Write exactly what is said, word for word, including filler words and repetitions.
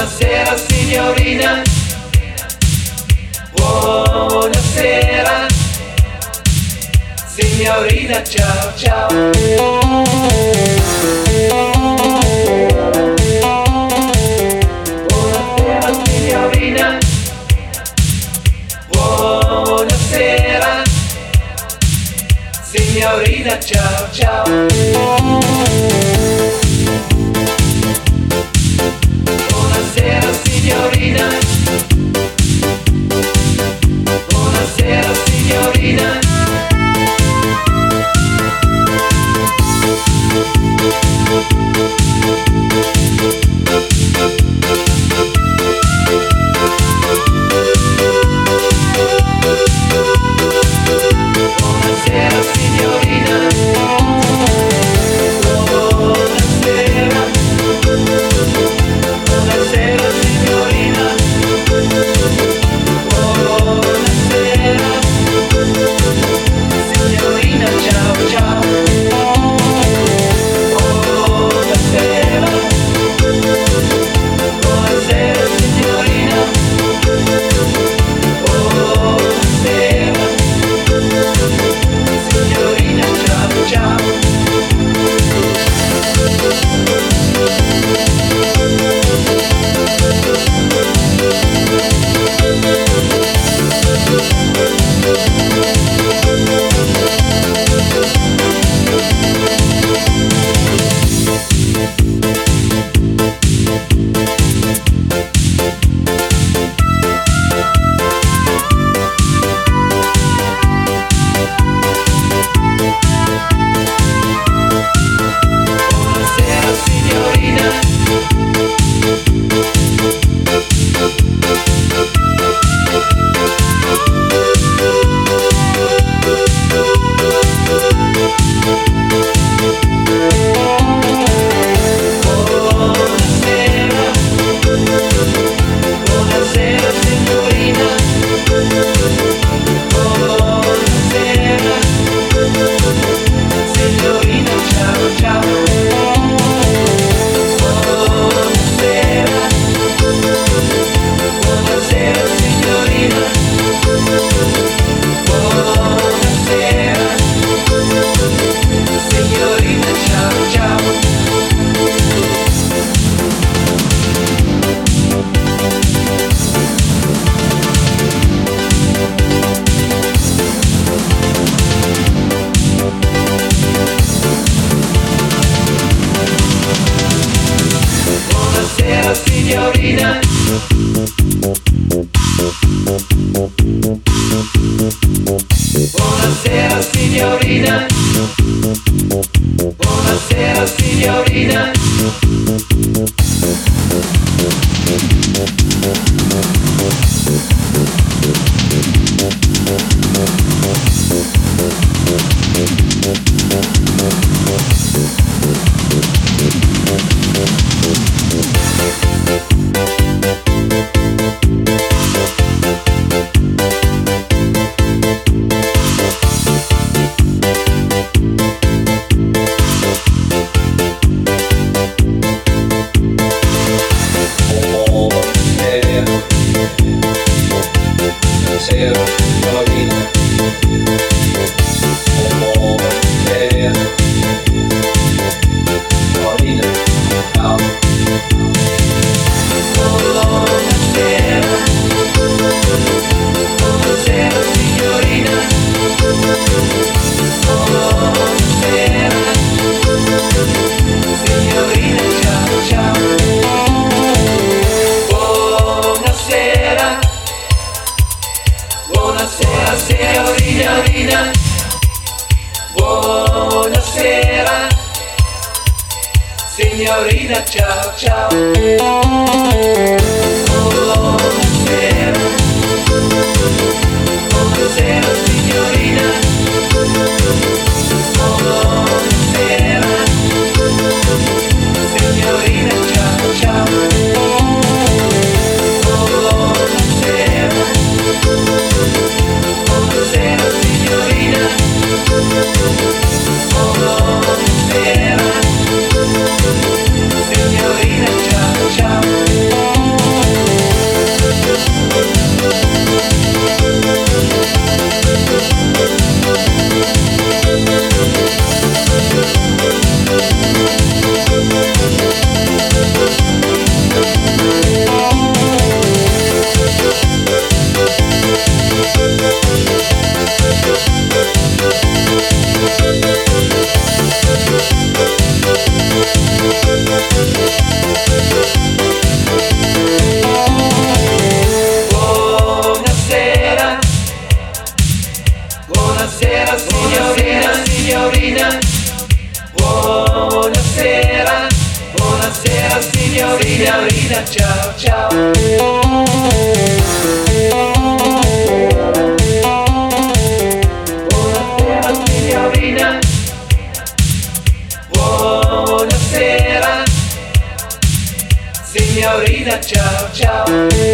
Buonasera signorina, buonasera signorina, ciao ciao. Buonasera signorina, buonasera signorina, ciao ciao. Buonasera signorina, buonasera signorina. Buonasera signorina, buonasera, buonasera signorina, buonasera, signorina, ciao ciao. Buonasera, buonasera signorina, buonasera, signorina, ciao ciao. Buonasera signorina, buonasera, buonasera signorina, buonasera, signorina, ciao ciao. Buonasera, buonasera signorina, buonasera, signorina, ciao ciao. Buonasera signorina, buonasera signorina, buonasera signorina. Buonasera signorina, buonasera signorina, ciao ciao. Buonasera, buonasera signorina, buonasera signorina, ciao ciao. Buonasera, buonasera signorina, buonasera signorina, ciao ciao. signorina, ciao ciao. Buonasera signorina, buonasera signorina, ciao ciao.